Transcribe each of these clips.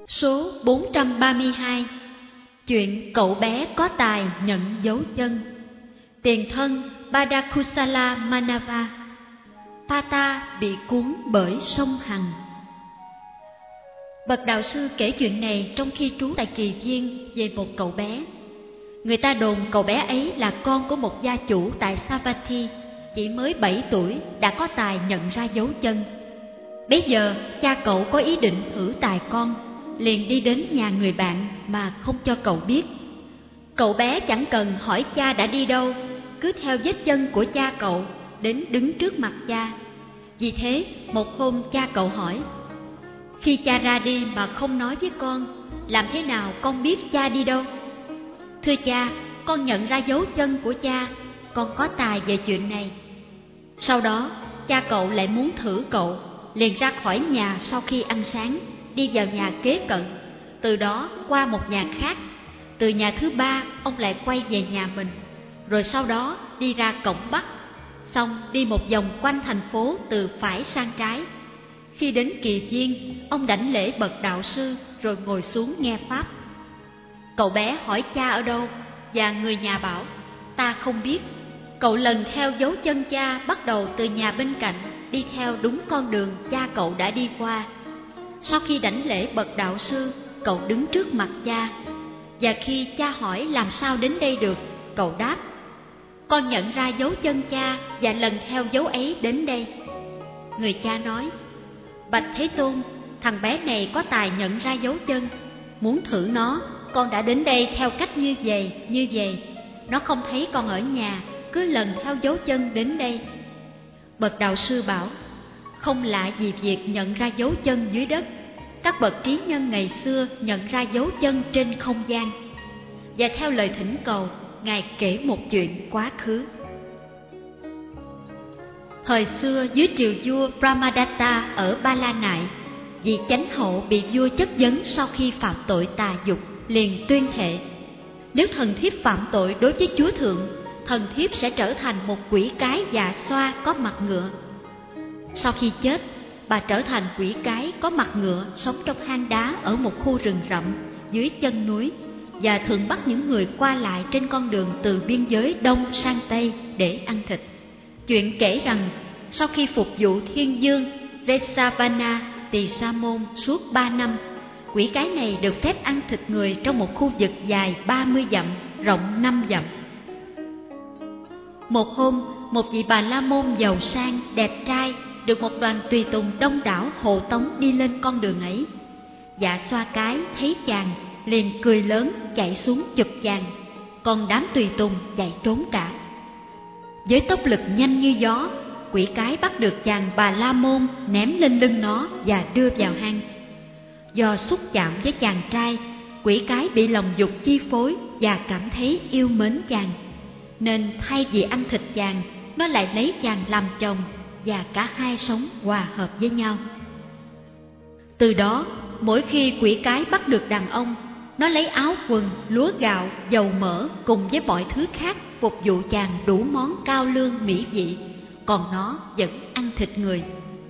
Số 432. Chuyện cậu bé có tài nhận dấu chân. Tiền thân Badakusala Manava. Pata bị cuốn bởi sông Hằng. Bậc đạo sư kể chuyện này trong khi trú tại Kỳ Viên về một cậu bé. Người ta đồn cậu bé ấy là con của một gia chủ tại Savatthi, chỉ mới 7 tuổi đã có tài nhận ra dấu chân. Bấy giờ cha cậu có ý định thử tài con, liền đi đến nhà người bạn mà không cho cậu biết. Cậu bé chẳng cần hỏi cha đã đi đâu, cứ theo vết chân của cha cậu đến đứng trước mặt cha. Vì thế một hôm cha cậu hỏi: khi cha ra đi mà không nói với con, làm thế nào con biết cha đi đâu? Thưa cha, con nhận ra dấu chân của cha, con có tài về chuyện này. Sau đó cha cậu lại muốn thử cậu, liền ra khỏi nhà sau khi ăn sáng, đi vào nhà kế cận, từ đó qua một nhà khác. Từ nhà thứ ba ông lại quay về nhà mình, rồi sau đó đi ra cổng Bắc, xong đi một vòng quanh thành phố từ phải sang trái. Khi đến Kỳ Viên, ông đảnh lễ bậc đạo sư rồi ngồi xuống nghe pháp. Cậu bé hỏi cha ở đâu, và người nhà bảo: ta không biết. Cậu lần theo dấu chân cha, bắt đầu từ nhà bên cạnh, đi theo đúng con đường cha cậu đã đi qua. Sau khi đảnh lễ bậc đạo sư, cậu đứng trước mặt cha, và khi cha hỏi làm sao đến đây được, cậu đáp: con nhận ra dấu chân cha và lần theo dấu ấy đến đây. Người cha nói: bạch Thế Tôn, thằng bé này có tài nhận ra dấu chân. Muốn thử nó, con đã đến đây theo cách như vậy. Nó không thấy con ở nhà, cứ lần theo dấu chân đến đây. Bậc đạo sư bảo: không lạ gì việc nhận ra dấu chân dưới đất. Các bậc trí nhân ngày xưa nhận ra dấu chân trên không gian. Và theo lời thỉnh cầu, Ngài kể một chuyện quá khứ. Thời xưa dưới triều vua Brahmadatta ở Ba La Nại, vị chánh hậu bị vua chất vấn sau khi phạm tội tà dục, liền tuyên thệ: nếu thần thiếp phạm tội đối với chúa thượng, thần thiếp sẽ trở thành một quỷ cái dạ xoa có mặt ngựa. Sau khi chết, bà trở thành quỷ cái có mặt ngựa, sống trong hang đá ở một khu rừng rậm dưới chân núi, và thường bắt những người qua lại trên con đường từ biên giới đông sang tây để ăn thịt. Chuyện kể rằng sau khi phục vụ thiên dương Vesavana Tỳ Sa Môn suốt 3 năm, quỷ cái này được phép ăn thịt người trong một khu vực dài 30 dặm, rộng 5 dặm. Một hôm, một vị Bà La Môn giàu sang, đẹp trai được một đoàn tùy tùng đông đảo hộ tống đi lên con đường ấy. Dạ xoa cái thấy chàng liền cười lớn chạy xuống chụp chàng, còn đám tùy tùng chạy trốn cả. Với tốc lực nhanh như gió, quỷ cái bắt được chàng Bà La Môn, ném lên lưng nó và đưa vào hang. Do xúc chạm với chàng trai, quỷ cái bị lòng dục chi phối và cảm thấy yêu mến chàng, nên thay vì ăn thịt chàng, nó lại lấy chàng làm chồng, và cả hai sống hòa hợp với nhau. Từ đó, mỗi khi quỷ cái bắt được đàn ông, nó lấy áo quần, lúa gạo, dầu mỡ cùng với mọi thứ khác phục vụ chàng đủ món cao lương mỹ vị, còn nó vẫn ăn thịt người.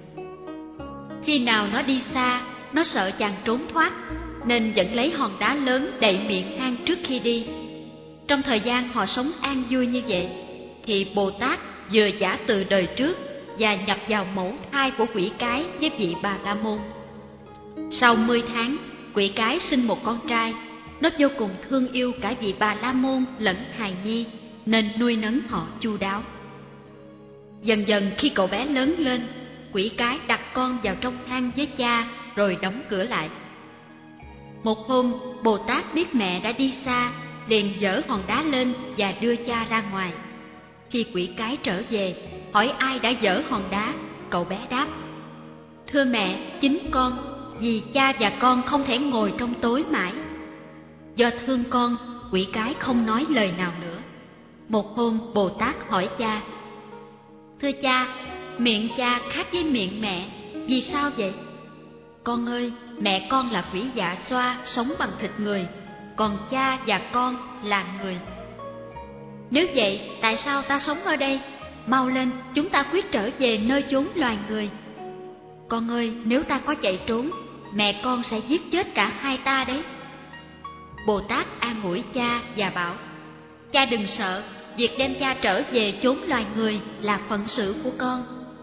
Khi nào nó đi xa, nó sợ chàng trốn thoát, nên vẫn lấy hòn đá lớn đậy miệng hang trước khi đi. Trong thời gian họ sống an vui như vậy, thì Bồ Tát vừa giả từ đời trước và nhập vào mẫu thai của quỷ cái với vị Bà La Môn. Sau 10 tháng, quỷ cái sinh một con trai. Nó vô cùng thương yêu cả vị Bà La Môn lẫn hài nhi, nên nuôi nấng họ chu đáo. Dần dần khi cậu bé lớn lên, quỷ cái đặt con vào trong hang với cha rồi đóng cửa lại. Một hôm, Bồ Tát biết mẹ đã đi xa, liền giở hòn đá lên và đưa cha ra ngoài. Khi quỷ cái trở về, hỏi ai đã giở hòn đá, cậu bé đáp: thưa mẹ, chính con, vì cha và con không thể ngồi trong tối mãi. Do thương con, quỷ cái không nói lời nào nữa. Một hôm, Bồ Tát hỏi cha: thưa cha, miệng cha khác với miệng mẹ, vì sao vậy? Con ơi, mẹ con là quỷ dạ xoa sống bằng thịt người, còn cha và con là người. Nếu vậy, tại sao ta sống ở đây? Mau lên, chúng ta quyết trở về nơi chốn loài người. Con ơi, nếu ta có chạy trốn, mẹ con sẽ giết chết cả hai ta đấy. Bồ Tát an ủi cha và bảo, cha đừng sợ, việc đem cha trở về chốn loài người là phận sự của con.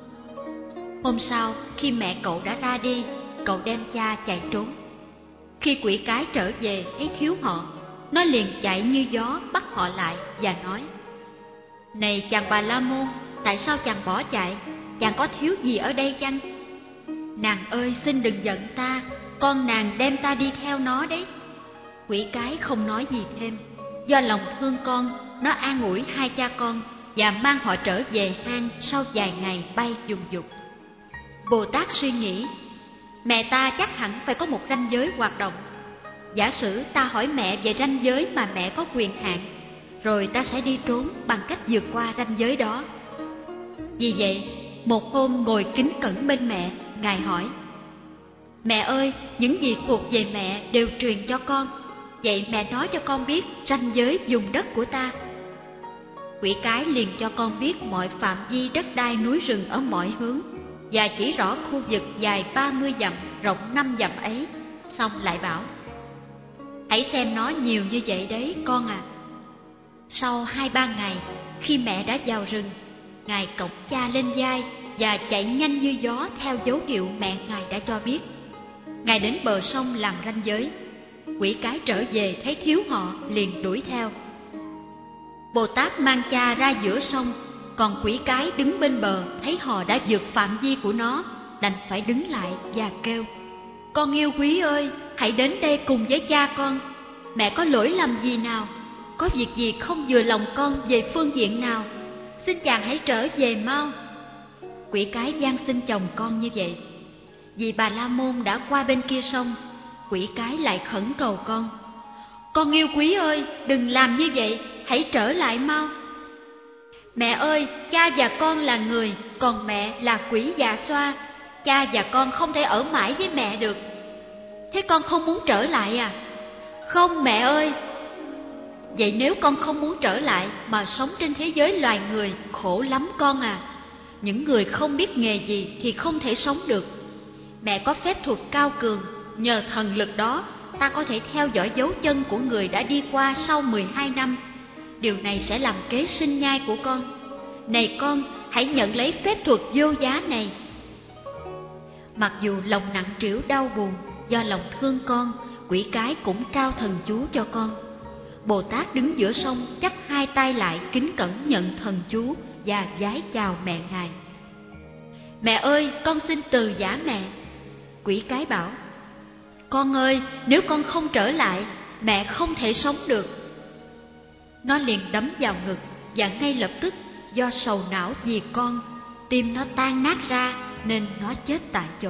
Hôm sau, khi mẹ cậu đã ra đi, cậu đem cha chạy trốn. Khi quỷ cái trở về thấy thiếu họ, nó liền chạy như gió bắt họ lại và nói, này chàng Bà La Môn, tại sao chàng bỏ chạy? Chàng có thiếu gì ở đây chăng? Nàng ơi, xin đừng giận ta, con nàng đem ta đi theo nó đấy. Quỷ cái không nói gì thêm. Do lòng thương con, nó an ủi hai cha con và mang họ trở về hang sau vài ngày bay vùng vụt. Bồ Tát suy nghĩ, mẹ ta chắc hẳn phải có một ranh giới hoạt động. Giả sử ta hỏi mẹ về ranh giới mà mẹ có quyền hạn, rồi ta sẽ đi trốn bằng cách vượt qua ranh giới đó. Vì vậy, một hôm ngồi kính cẩn bên mẹ, Ngài hỏi, mẹ ơi, những gì thuộc về mẹ đều truyền cho con. Vậy mẹ nói cho con biết ranh giới vùng đất của ta. Quỷ cái liền cho con biết mọi phạm vi đất đai núi rừng ở mọi hướng, và chỉ rõ khu vực dài 30 dặm, rộng 5 dặm ấy. Xong lại bảo, hãy xem nó nhiều như vậy đấy con à. Sau 2-3 ngày, khi mẹ đã vào rừng, Ngài cõng cha lên vai và chạy nhanh như gió theo dấu hiệu mẹ Ngài đã cho biết. Ngài đến bờ sông làm ranh giới. Quỷ cái trở về thấy thiếu họ liền đuổi theo. Bồ Tát mang cha ra giữa sông, còn quỷ cái đứng bên bờ thấy họ đã vượt phạm vi của nó, đành phải đứng lại và kêu, con yêu quý ơi, hãy đến đây cùng với cha con. Mẹ có lỗi lầm gì nào? Có việc gì không vừa lòng con về phương diện nào? Xin chàng hãy trở về mau. Quỷ cái van xin chồng con như vậy. Vì Bà La Môn đã qua bên kia sông, quỷ cái lại khẩn cầu con yêu quý ơi, đừng làm như vậy, hãy trở lại mau. Mẹ ơi, cha và con là người, còn mẹ là quỷ Dạ Xoa. Cha và con không thể ở mãi với mẹ được. Thế con không muốn trở lại à? Không mẹ ơi. Vậy nếu con không muốn trở lại mà sống trên thế giới loài người, khổ lắm con à. Những người không biết nghề gì thì không thể sống được. Mẹ có phép thuật cao cường, nhờ thần lực đó ta có thể theo dõi dấu chân của người đã đi qua sau 12 năm. Điều này sẽ làm kế sinh nhai của con. Này con, hãy nhận lấy phép thuật vô giá này. Mặc dù lòng nặng trĩu đau buồn, do lòng thương con, quỷ cái cũng trao thần chú cho con. Bồ Tát đứng giữa sông, chắp hai tay lại kính cẩn nhận thần chú và vái chào mẹ Ngài. Mẹ ơi, con xin từ giả mẹ. Quỷ cái bảo, con ơi, nếu con không trở lại, mẹ không thể sống được. Nó liền đấm vào ngực và ngay lập tức do sầu não vì con, tim nó tan nát ra nên nó chết tại chỗ.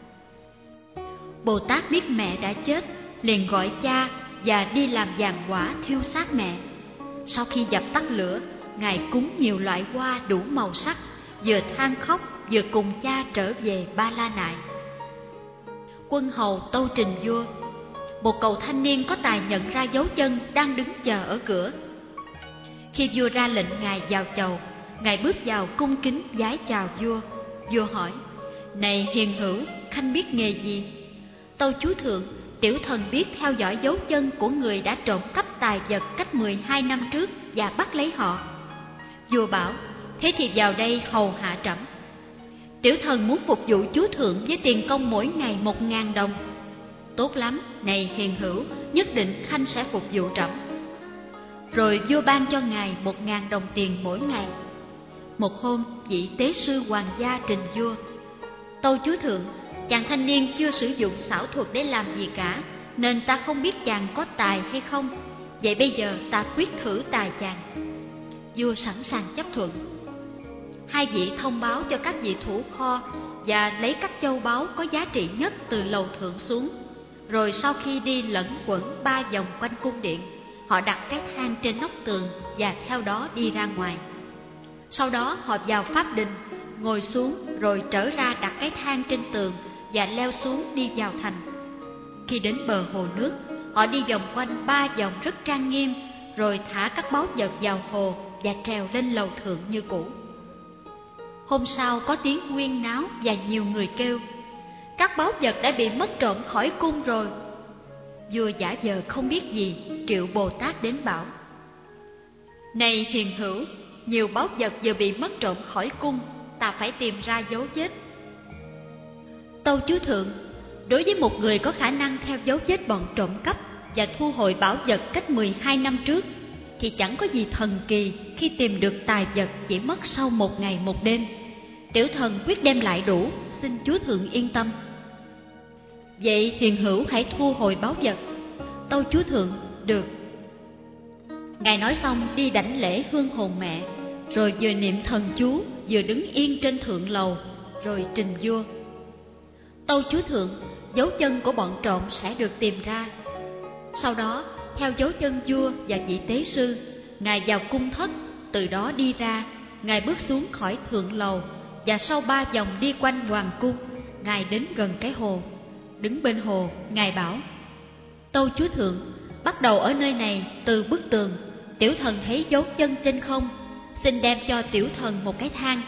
Bồ Tát biết mẹ đã chết, liền gọi cha và đi làm vàng quả thiêu xác mẹ. Sau khi dập tắt lửa, Ngài cúng nhiều loại hoa đủ màu sắc, vừa than khóc vừa cùng cha trở về Ba La Nại. Quân hầu tâu trình vua, một cậu thanh niên có tài nhận ra dấu chân đang đứng chờ ở cửa. Khi vua ra lệnh Ngài vào chầu, Ngài bước vào cung kính vái chào vua. Vua hỏi, này hiền hữu, khanh biết nghề gì? Tâu chúa thượng, tiểu thần biết theo dõi dấu chân của người đã trộm cắp tài vật cách 12 năm trước và bắt lấy họ. Vua bảo, thế thì vào đây hầu hạ trẫm. Tiểu thần muốn phục vụ chúa thượng với tiền công mỗi ngày 1.000 đồng. Tốt lắm, này hiền hữu, nhất định khanh sẽ phục vụ trẫm. Rồi vua ban cho Ngài 1.000 đồng tiền mỗi ngày. Một hôm, vị tế sư hoàng gia trình vua, tâu chúa thượng, chàng thanh niên chưa sử dụng xảo thuật để làm gì cả, nên ta không biết chàng có tài hay không. Vậy bây giờ ta quyết thử tài chàng. Vua sẵn sàng chấp thuận. Hai vị thông báo cho các vị thủ kho và lấy các châu báu có giá trị nhất từ lầu thượng xuống. Rồi sau khi đi lẫn quẩn 3 vòng quanh cung điện, họ đặt cái thang trên nóc tường và theo đó đi ra ngoài. Sau đó họ vào pháp đình, ngồi xuống rồi trở ra đặt cái thang trên tường và leo xuống đi vào thành. Khi đến bờ hồ nước, họ đi vòng quanh 3 vòng rất trang nghiêm, rồi thả các báu vật vào hồ và trèo lên lầu thượng như cũ. Hôm sau có tiếng huyên náo và nhiều người kêu, các báu vật đã bị mất trộm khỏi cung rồi. Vua giả vờ không biết gì, triệu Bồ Tát đến bảo: Này hiền hữu, nhiều báu vật vừa bị mất trộm khỏi cung, ta phải tìm ra dấu vết. Tâu chúa thượng, đối với một người có khả năng theo dấu vết bọn trộm cắp và thu hồi bảo vật cách 12 năm trước, thì chẳng có gì thần kỳ khi tìm được tài vật chỉ mất sau 1 ngày 1 đêm. Tiểu thần quyết đem lại đủ, xin chúa thượng yên tâm. Vậy hiền hữu hãy thu hồi báu vật. Tâu chúa thượng: Được. Ngài nói xong đi đảnh lễ hương hồn mẹ, rồi vừa niệm thần chú vừa đứng yên trên thượng lầu, rồi trình vua: Tâu chúa thượng, dấu chân của bọn trộm sẽ được tìm ra. Sau đó theo dấu chân vua và vị tế sư, ngài vào cung thất, từ đó đi ra. Ngài bước xuống khỏi thượng lầu, và sau 3 vòng đi quanh hoàng cung, ngài đến gần cái hồ. Đứng bên hồ, ngài bảo: Tâu chúa thượng, bắt đầu ở nơi này, từ bức tường, tiểu thần thấy dấu chân trên không, xin đem cho tiểu thần một cái thang.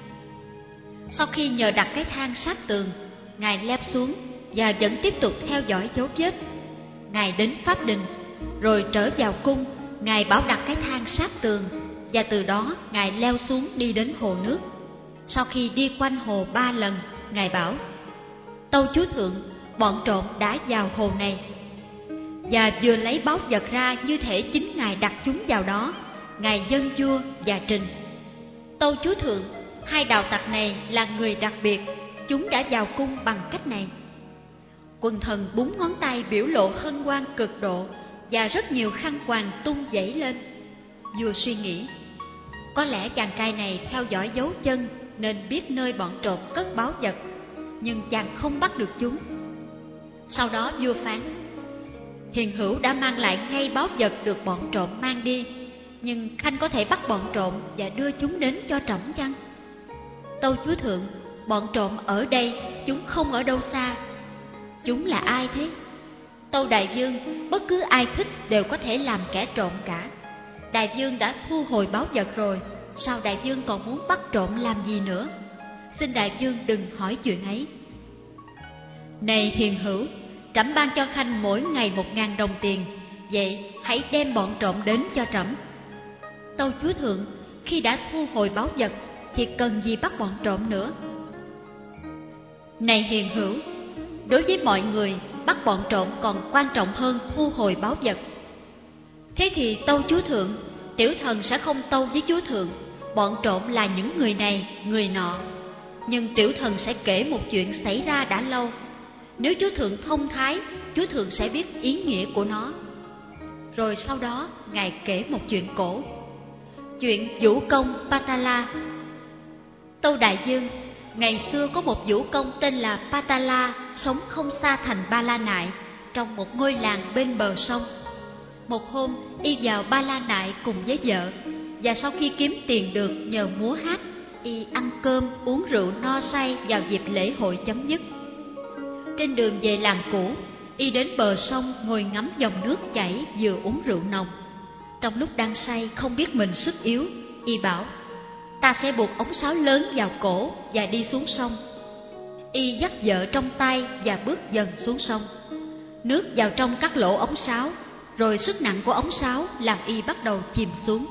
Sau khi nhờ đặt cái thang sát tường, ngài leo xuống và vẫn tiếp tục theo dõi dấu vết. Ngài đến pháp đình, rồi trở vào cung, ngài bảo đặt cái thang sát tường, và từ đó ngài leo xuống đi đến hồ nước. Sau khi đi quanh hồ 3 lần, ngài bảo: Tâu chúa thượng, bọn trộm đã vào hồ này. Và vừa lấy báu vật ra như thể chính ngài đặt chúng vào đó, ngài dâng vua và trình: Tâu chúa thượng, 2 đạo tặc này là người đặc biệt, chúng đã vào cung bằng cách này. Quần thần búng ngón tay biểu lộ hân hoan cực độ, và rất nhiều khăn quàng tung vẩy lên. Vua suy nghĩ, có lẽ chàng trai này theo dõi dấu chân nên biết nơi bọn trộm cất báu vật, nhưng chàng không bắt được chúng. Sau đó vua phán: Hiền hữu đã mang lại ngay báu vật được bọn trộm mang đi, nhưng khanh có thể bắt bọn trộm và đưa chúng đến cho trẫm chăng? Tâu chúa thượng, bọn trộm ở đây, chúng không ở đâu xa. Chúng là ai thế? Tâu đại vương, bất cứ ai thích đều có thể làm kẻ trộm cả. Đại vương đã thu hồi báu vật rồi, sao đại vương còn muốn bắt trộm làm gì nữa? Xin đại vương đừng hỏi chuyện ấy. Này hiền hữu, trẫm ban cho khanh mỗi ngày 1.000 đồng tiền, vậy hãy đem bọn trộm đến cho trẫm. Tâu chúa thượng, khi đã thu hồi báu vật thì cần gì bắt bọn trộm nữa? Này hiền hữu, đối với mọi người, bắt bọn trộm còn quan trọng hơn thu hồi báu vật. Thế thì tâu chúa thượng, tiểu thần sẽ không tâu với chúa thượng bọn trộm là những người này, người nọ. Nhưng tiểu thần sẽ kể một chuyện xảy ra đã lâu. Nếu chúa thượng thông thái, chúa thượng sẽ biết ý nghĩa của nó. Rồi sau đó ngài kể một chuyện cổ, chuyện vũ công Patala. Tâu đại vương, ngày xưa có một vũ công tên là Patala, sống không xa thành Ba La Nại, trong một ngôi làng bên bờ sông. Một hôm, y vào Ba La Nại cùng với vợ, và sau khi kiếm tiền được nhờ múa hát, y ăn cơm uống rượu no say vào dịp lễ hội chấm dứt. Trên đường về làng cũ, y đến bờ sông ngồi ngắm dòng nước chảy vừa uống rượu nồng. Trong lúc đang say không biết mình sức yếu, y bảo: Ta sẽ buộc ống sáo lớn vào cổ và đi xuống sông. Y dắt vợ trong tay và bước dần xuống sông. Nước vào trong các lỗ ống sáo, rồi sức nặng của ống sáo làm y bắt đầu chìm xuống.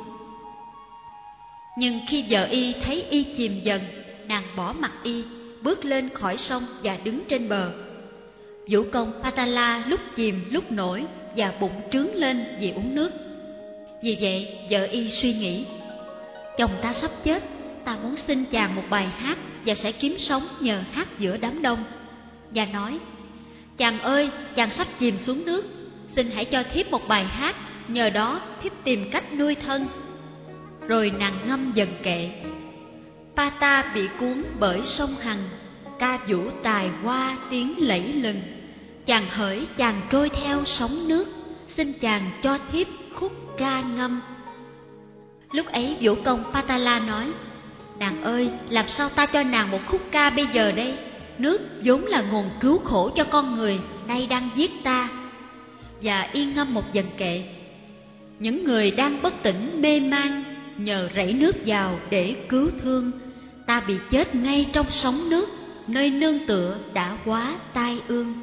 Nhưng khi vợ y thấy y chìm dần, nàng bỏ mặc y, bước lên khỏi sông và đứng trên bờ. Vũ công Patala lúc chìm lúc nổi và bụng trướng lên vì uống nước. Vì vậy vợ y suy nghĩ: Chồng ta sắp chết, ta muốn xin chàng một bài hát và sẽ kiếm sống nhờ hát giữa đám đông. Và nói: Chàng ơi, chàng sắp chìm xuống nước, xin hãy cho thiếp một bài hát, nhờ đó thiếp tìm cách nuôi thân. Rồi nàng ngâm dần kệ: Pata bị cuốn bởi sông Hằng, ca vũ tài hoa tiếng lẫy lừng. Chàng hỡi chàng trôi theo sóng nước, xin chàng cho thiếp khúc ca ngâm. Lúc ấy vũ công Patala nói: Nàng ơi, làm sao ta cho nàng một khúc ca bây giờ đây? Nước vốn là nguồn cứu khổ cho con người, nay đang giết ta. Và y ngâm một dần kệ: Những người đang bất tỉnh mê man, nhờ rảy nước vào để cứu thương, ta bị chết ngay trong sóng nước, nơi nương tựa đã quá tai ương.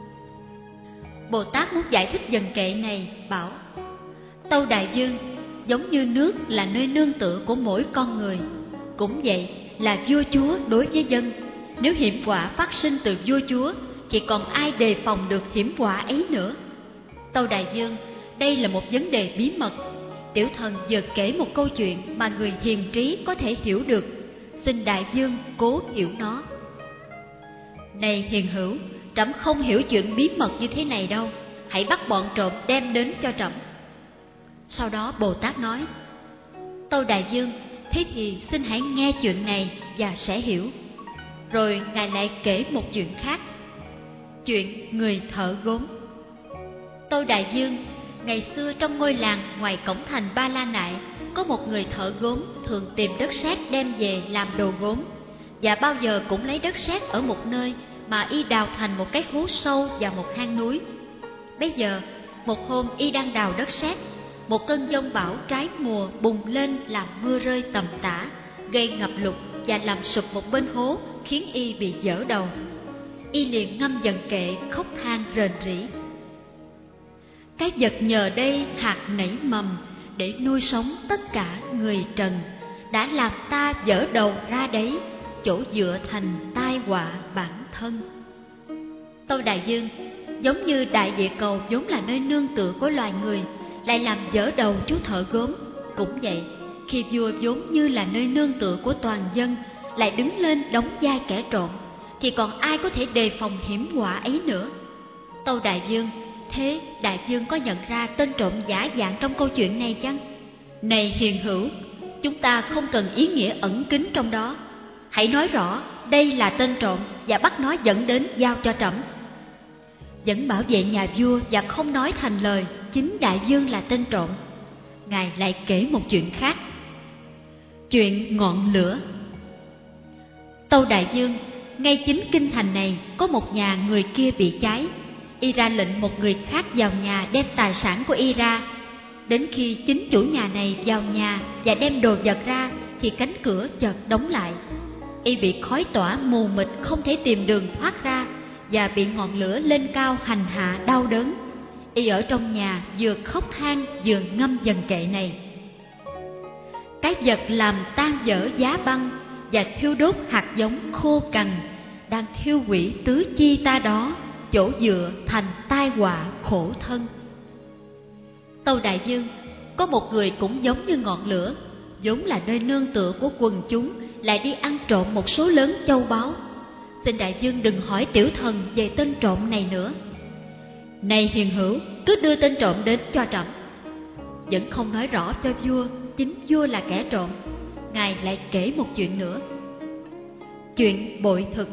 Bồ Tát muốn giải thích dần kệ này bảo: Tâu Đại Dương, giống như nước là nơi nương tựa của mỗi con người, cũng vậy là vua chúa đối với dân. Nếu hiểm họa phát sinh từ vua chúa thì còn ai đề phòng được hiểm họa ấy nữa? Tâu Đại Dương, đây là một vấn đề bí mật. Tiểu thần vừa kể một câu chuyện mà người hiền trí có thể hiểu được, xin Đại Dương cố hiểu nó. Này hiền hữu, trẫm không hiểu chuyện bí mật như thế này đâu, hãy bắt bọn trộm đem đến cho trẫm. Sau đó Bồ Tát nói: Tâu Đại Dương, thế thì xin hãy nghe chuyện này và sẽ hiểu. Rồi Ngài lại kể một chuyện khác, chuyện người thợ gốm. Tâu Đại Dương, ngày xưa trong ngôi làng ngoài cổng thành Ba La Nại, có một người thợ gốm thường tìm đất sét đem về làm đồ gốm, và bao giờ cũng lấy đất sét ở một nơi mà y đào thành một cái hố sâu vào một hang núi. Bây giờ, một hôm y đang đào đất sét, một cơn giông bão trái mùa bùng lên làm mưa rơi tầm tã, gây ngập lụt và làm sụp một bên hố, khiến y bị vỡ đầu. Y liền ngâm dần kệ khóc than rền rĩ: Cái vật nhờ đây hạt nảy mầm, để nuôi sống tất cả người trần, đã làm ta vỡ đầu ra đấy, chỗ dựa thành tai họa bản thân. Tâu Đại Dương, giống như đại địa cầu vốn là nơi nương tựa của loài người, lại làm vỡ đầu chú thợ gốm, cũng vậy, khi vua vốn như là nơi nương tựa của toàn dân, lại đứng lên đóng vai kẻ trộm, thì còn ai có thể đề phòng hiểm họa ấy nữa? Tâu Đại Dương, thế Đại Dương có nhận ra tên trộm giả dạng trong câu chuyện này chăng? Này hiền hữu, chúng ta không cần ý nghĩa ẩn kín trong đó. Hãy nói rõ đây là tên trộm và bắt nó dẫn đến giao cho trẫm. Vẫn bảo vệ nhà vua và không nói thành lời chính Đại Dương là tên trộm. Ngài lại kể một chuyện khác, chuyện ngọn lửa. Tâu Đại Dương, ngay chính kinh thành này có một nhà người kia bị cháy. Y ra lệnh một người khác vào nhà đem tài sản của y ra. Đến khi chính chủ nhà này vào nhà và đem đồ vật ra thì cánh cửa chợt đóng lại. Y bị khói tỏa mù mịt, không thể tìm đường thoát ra, và bị ngọn lửa lên cao hành hạ đau đớn. Y ở trong nhà vừa khóc than vừa ngâm dần kệ này: Cái vật làm tan dở giá băng và thiêu đốt hạt giống khô cằn, đang thiêu hủy tứ chi ta đó, chỗ dựa thành tai họa khổ thân. Tâu Đại Dương, có một người cũng giống như ngọn lửa, vốn là nơi nương tựa của quần chúng, lại đi ăn trộm một số lớn châu báu. Xin Đại Dương đừng hỏi tiểu thần về tên trộm này nữa. Này hiền hữu, cứ đưa tên trộm đến cho trẫm. Vẫn không nói rõ cho vua chính vua là kẻ trộm. Ngài lại kể một chuyện nữa, chuyện bội thực.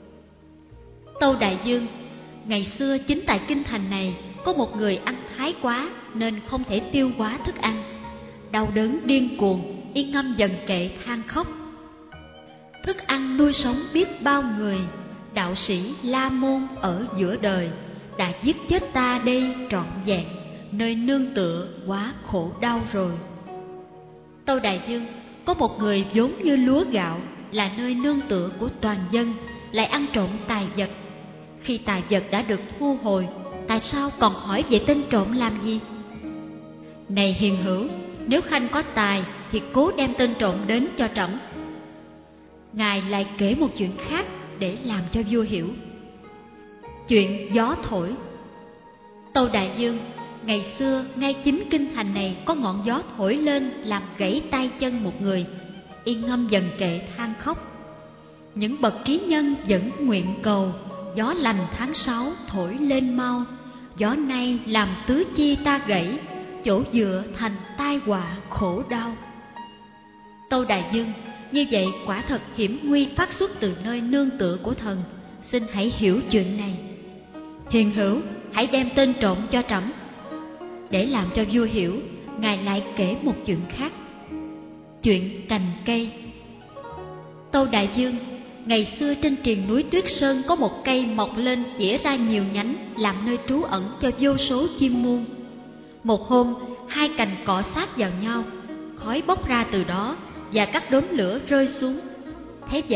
Tâu Đại Dương, ngày xưa chính tại kinh thành này có một người ăn thái quá nên không thể tiêu hóa thức ăn. Đau đớn điên cuồng, y ngâm dần kệ than khóc: Thức ăn nuôi sống biết bao người, đạo sĩ La Môn ở giữa đời, đã giết chết ta đây trọn vẹn, nơi nương tựa quá khổ đau rồi. Tâu Đại Dương, có một người vốn như lúa gạo, là nơi nương tựa của toàn dân, lại ăn trộm tài vật. Khi tài vật đã được thu hồi, tại sao còn hỏi về tên trộm làm gì? Này hiền hữu, nếu khanh có tài thì cố đem tên trộm đến cho trẫm. Ngài lại kể một chuyện khác để làm cho vua hiểu, chuyện gió thổi. Tâu Đại Dương, ngày xưa ngay chính kinh thành này có ngọn gió thổi lên làm gãy tay chân một người. Y ngâm dần kệ than khóc: Những bậc trí nhân vẫn nguyện cầu, gió lành tháng 6 thổi lên mau, gió nay làm tứ chi ta gãy, chỗ dựa thành tai họa khổ đau. Tâu Đại Dương, như vậy quả thật hiểm nguy phát xuất từ nơi nương tựa của thần. Xin hãy hiểu chuyện này. Hiền hữu, hãy đem tên trộm cho trẫm. Để làm cho vua hiểu, Ngài lại kể một chuyện khác, chuyện cành cây. Tâu Đại Dương, ngày xưa trên triền núi Tuyết Sơn có một cây mọc lên chĩa ra nhiều nhánh, làm nơi trú ẩn cho vô số chim muông. Một hôm, hai cành cọ sát vào nhau, khói bốc ra từ đó và các đốm lửa rơi xuống. Thế vậy,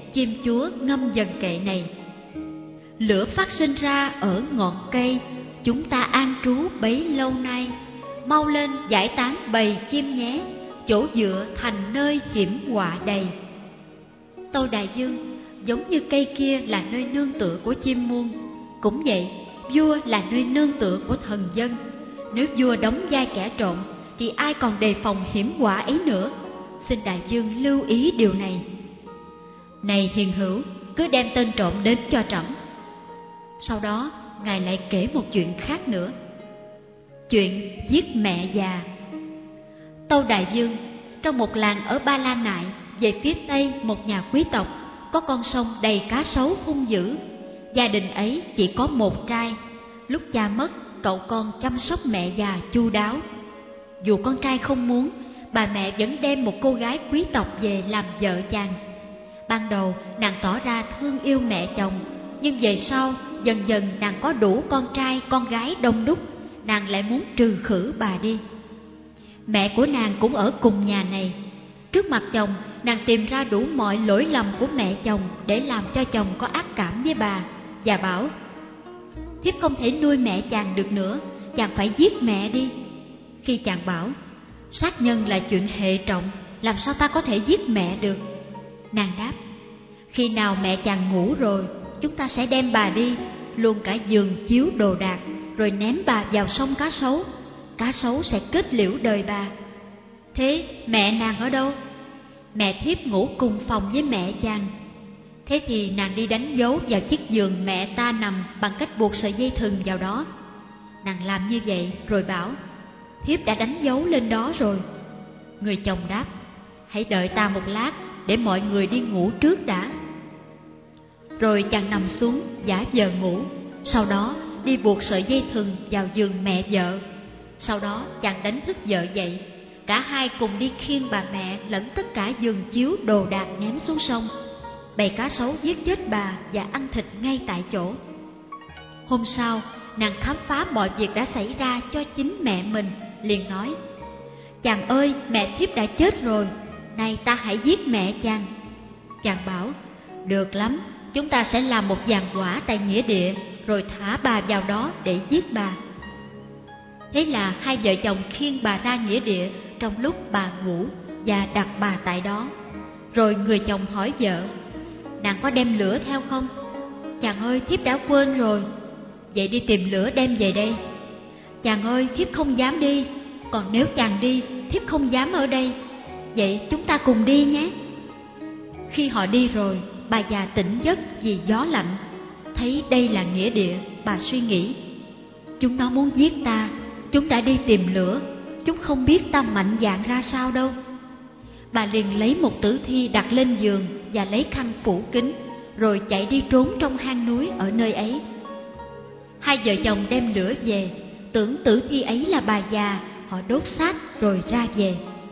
chim chúa ngâm dần kệ này. Lửa phát sinh ra ở ngọn cây, chúng ta an trú bấy lâu nay. Mau lên giải tán bầy chim nhé, chỗ dựa thành nơi hiểm họa đầy. Tâu Đại Dương giống như cây kia là nơi nương tựa của chim muông, cũng vậy, vua là nơi nương tựa của thần dân. Nếu vua đóng vai kẻ trộm thì ai còn đề phòng hiểm họa ấy nữa. Xin đại dương lưu ý điều này. Này hiền hữu, cứ đem tên trộm đến cho trẫm. Sau đó ngài lại kể một chuyện khác nữa, chuyện giết mẹ già. Tâu Đại Dương, trong một làng ở Ba La Nại, về phía tây một nhà quý tộc, có con sông đầy cá sấu hung dữ. Gia đình ấy chỉ có một trai. Lúc cha mất, cậu con chăm sóc mẹ già chu đáo. Dù con trai không muốn, bà mẹ vẫn đem một cô gái quý tộc về làm vợ chàng. Ban đầu nàng tỏ ra thương yêu mẹ chồng, nhưng về sau dần dần nàng có đủ con trai con gái đông đúc, nàng lại muốn trừ khử bà đi. Mẹ của nàng cũng ở cùng nhà này. Trước mặt chồng, nàng tìm ra đủ mọi lỗi lầm của mẹ chồng để làm cho chồng có ác cảm với bà, và bảo: thiếp không thể nuôi mẹ chàng được nữa, chàng phải giết mẹ đi. Khi chàng bảo: sát nhân là chuyện hệ trọng, làm sao ta có thể giết mẹ được? Nàng đáp: khi nào mẹ chàng ngủ rồi, chúng ta sẽ đem bà đi, luôn cả giường chiếu đồ đạc, rồi ném bà vào sông cá sấu. Cá sấu sẽ kết liễu đời bà. Thế mẹ nàng ở đâu? Mẹ thiếp ngủ cùng phòng với mẹ chàng. Thế thì nàng đi đánh dấu vào chiếc giường mẹ ta nằm bằng cách buộc sợi dây thừng vào đó. Nàng làm như vậy rồi bảo: thiếp đã đánh dấu lên đó rồi. Người chồng đáp: hãy đợi ta một lát, để mọi người đi ngủ trước đã. Rồi chàng nằm xuống giả vờ ngủ, sau đó đi buộc sợi dây thừng vào giường mẹ vợ. Sau đó chàng đánh thức vợ dậy, cả hai cùng đi khiêng bà mẹ lẫn tất cả giường chiếu đồ đạc ném xuống sông. Bầy cá sấu giết chết bà và ăn thịt ngay tại chỗ. Hôm sau, nàng khám phá mọi việc đã xảy ra cho chính mẹ mình, liền nói: chàng ơi, mẹ thiếp đã chết rồi, nay ta hãy giết mẹ chàng. Chàng bảo: được lắm, chúng ta sẽ làm một giàn quả tại nghĩa địa, rồi thả bà vào đó để giết bà. Thế là hai vợ chồng khiêng bà ra nghĩa địa trong lúc bà ngủ và đặt bà tại đó. Rồi người chồng hỏi vợ: nàng có đem lửa theo không? Chàng ơi, thiếp đã quên rồi. Vậy đi tìm lửa đem về đây. Chàng ơi, thiếp không dám đi. Còn nếu chàng đi, thiếp không dám ở đây. Vậy chúng ta cùng đi nhé. Khi họ đi rồi, bà già tỉnh giấc vì gió lạnh. Thấy đây là nghĩa địa, bà suy nghĩ: chúng nó muốn giết ta, chúng đã đi tìm lửa, chúng không biết ta mạnh dạn ra sao đâu. Bà liền lấy một tử thi đặt lên giường và lấy khăn phủ kín, rồi chạy đi trốn trong hang núi ở nơi ấy. Hai vợ chồng đem lửa về, tưởng tử thi ấy là bà già, họ đốt xác rồi ra về.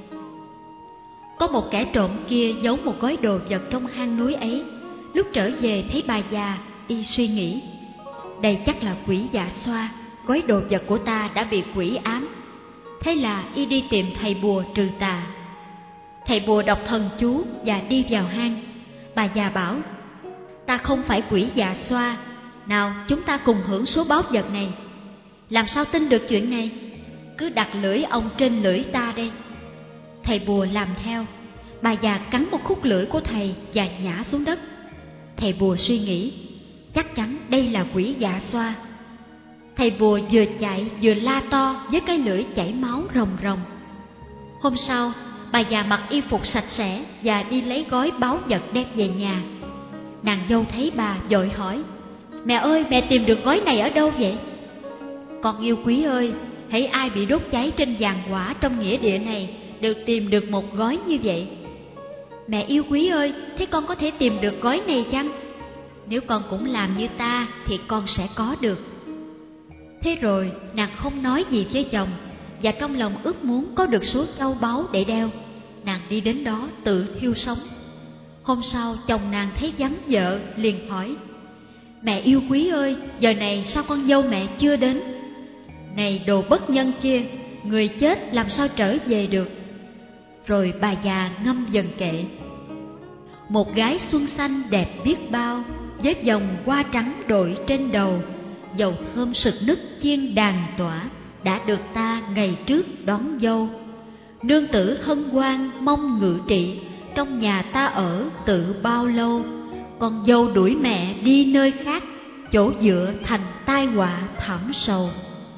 Có một kẻ trộm kia giấu một gói đồ vật trong hang núi ấy. Lúc trở về thấy bà già, y suy nghĩ: đây chắc là quỷ dạ xoa, gói đồ vật của ta đã bị quỷ ám. Thế là y đi tìm thầy bùa trừ tà. Thầy bùa đọc thần chú và đi vào hang. Bà già bảo: ta không phải quỷ dạ xoa, nào chúng ta cùng hưởng số báu vật này. Làm sao tin được chuyện này? Cứ đặt lưỡi ông trên lưỡi ta đây. Thầy bùa làm theo. Bà già cắn một khúc lưỡi của thầy và nhả xuống đất. Thầy bùa suy nghĩ: chắc chắn đây là quỷ dạ xoa. Thầy bùa vừa chạy vừa la to với cái lưỡi chảy máu ròng ròng. Hôm sau, bà già mặc y phục sạch sẽ và đi lấy gói báu vật đem về nhà. Nàng dâu thấy bà vội hỏi: mẹ ơi, mẹ tìm được gói này ở đâu vậy? Con yêu quý ơi, hễ ai bị đốt cháy trên giàn quả trong nghĩa địa này đều tìm được một gói như vậy. Mẹ yêu quý ơi, thế con có thể tìm được gói này chăng? Nếu con cũng làm như ta thì con sẽ có được. Thế rồi nàng không nói gì với chồng, và trong lòng ước muốn có được số châu báu để đeo. Nàng đi đến đó tự thiêu sống. Hôm sau chồng nàng thấy vắng vợ, liền hỏi: mẹ yêu quý ơi, giờ này sao con dâu mẹ chưa đến? Này đồ bất nhân kia, người chết làm sao trở về được? Rồi bà già ngâm dần kệ: Một gái xuân xanh đẹp biết bao, với vòng hoa trắng đội trên đầu, dầu thơm sực nức chiên đàn tỏa, đã được ta ngày trước đón dâu. Nương tử hân hoan mong ngự trị, trong nhà ta ở tự bao lâu. Con dâu đuổi mẹ đi nơi khác, chỗ dựa thành tai họa thảm sầu.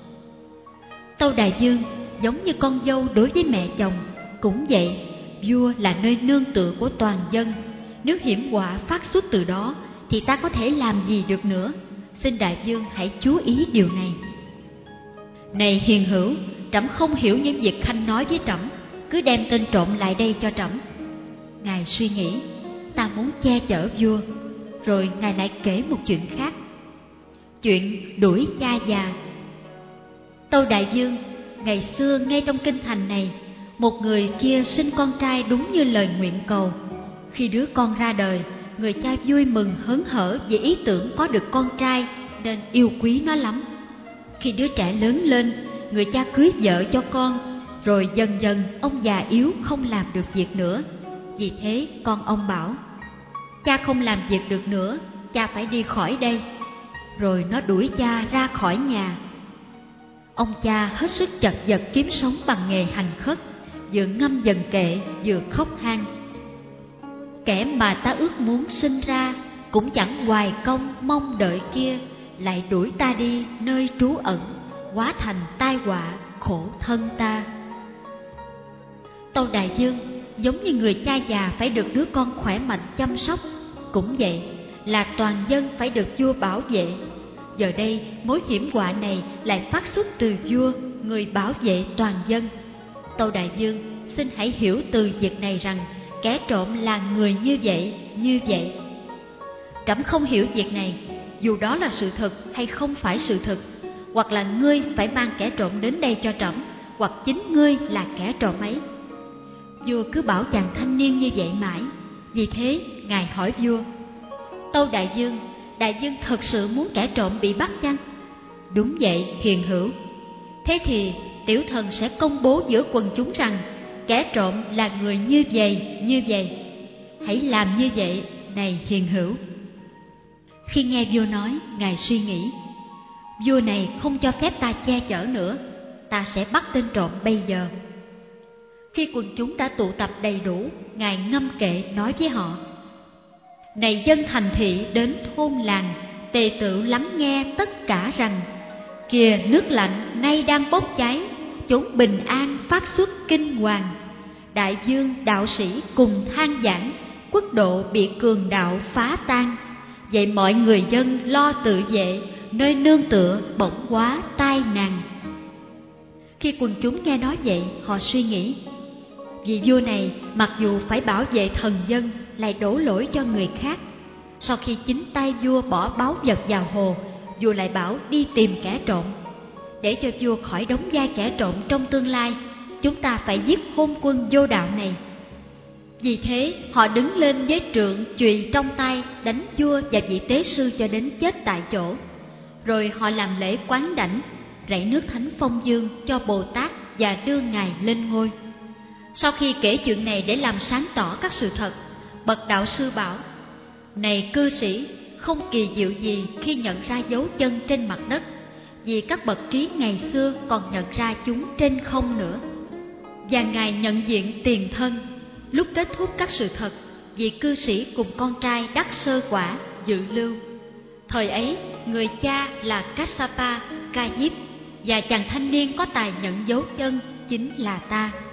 Tâu Đại Dương giống như con dâu đối với mẹ chồng. Cũng vậy, vua là nơi nương tựa của toàn dân. Nếu hiểm họa phát xuất từ đó thì ta có thể làm gì được nữa? Xin đại vương hãy chú ý điều này. Này hiền hữu, trẫm không hiểu những việc khanh nói với trẫm, cứ đem tên trộm lại đây cho trẫm. Ngài suy nghĩ, ta muốn che chở vua. Rồi ngài lại kể một chuyện khác, chuyện đuổi cha già. Tâu đại vương, ngày xưa ngay trong kinh thành này, một người kia sinh con trai đúng như lời nguyện cầu. Khi đứa con ra đời, người cha vui mừng hớn hở về ý tưởng có được con trai, nên yêu quý nó lắm. Khi đứa trẻ lớn lên, người cha cưới vợ cho con. Rồi dần dần ông già yếu không làm được việc nữa. Vì thế con ông bảo, cha không làm việc được nữa, cha phải đi khỏi đây. Rồi nó đuổi cha ra khỏi nhà. Ông cha hết sức chật vật kiếm sống bằng nghề hành khất, vừa ngâm dần kệ vừa khóc than. Kẻ mà ta ước muốn sinh ra, cũng chẳng hoài công mong đợi kia, lại đuổi ta đi nơi trú ẩn, hóa thành tai họa khổ thân ta. Tâu đại vương, giống như người cha già phải được đứa con khỏe mạnh chăm sóc, cũng vậy là toàn dân phải được vua bảo vệ. Giờ đây mối hiểm họa này lại phát xuất từ vua, người bảo vệ toàn dân. Tâu đại vương, xin hãy hiểu từ việc này rằng kẻ trộm là người như vậy, như vậy. Trẫm không hiểu việc này, dù đó là sự thật hay không phải sự thật. Hoặc là ngươi phải mang kẻ trộm đến đây cho trẫm, hoặc chính ngươi là kẻ trộm ấy. Vua cứ bảo chàng thanh niên như vậy mãi. Vì thế ngài hỏi vua, Tâu đại vương thật sự muốn kẻ trộm bị bắt chăng? Đúng vậy hiền hữu. Thế thì tiểu thần sẽ công bố giữa quần chúng rằng kẻ trộm là người như vậy, như vậy. Hãy làm như vậy, này hiền hữu. Khi nghe vua nói, ngài suy nghĩ, vua này không cho phép ta che chở nữa, ta sẽ bắt tên trộm bây giờ. Khi quần chúng đã tụ tập đầy đủ, ngài ngâm kệ nói với họ, này dân thành thị đến thôn làng, tề tựu lắng nghe tất cả rằng, kìa nước lạnh nay đang bốc cháy, chốn bình an phát xuất kinh hoàng. Đại vương đạo sĩ cùng than giảng, quốc độ bị cường đạo phá tan. Vậy mọi người dân lo tự vệ, nơi nương tựa bỗng quá tai nạn. Khi quần chúng nghe nói vậy, họ suy nghĩ, vị vua này mặc dù phải bảo vệ thần dân, lại đổ lỗi cho người khác. Sau khi chính tay vua bỏ báu vật vào hồ, vua lại bảo đi tìm kẻ trộm. Để cho vua khỏi đóng vai kẻ trộm trong tương lai, chúng ta phải giết hôn quân vô đạo này. Vì thế họ đứng lên với trượng chùy trong tay, đánh vua và vị tế sư cho đến chết tại chỗ. Rồi họ làm lễ quán đảnh, rảy nước thánh phong dương cho Bồ Tát và đưa ngài lên ngôi. Sau khi kể chuyện này để làm sáng tỏ các sự thật, bậc đạo sư bảo, này cư sĩ, không kỳ diệu gì khi nhận ra dấu chân trên mặt đất, vì các bậc trí ngày xưa còn nhận ra chúng trên không nữa. Và ngài nhận diện tiền thân. Lúc kết thúc các sự thật, vị cư sĩ cùng con trai đắc sơ quả dự lưu. Thời ấy, người cha là Kassapa, Ca Diếp, và chàng thanh niên có tài nhận dấu chân chính là ta.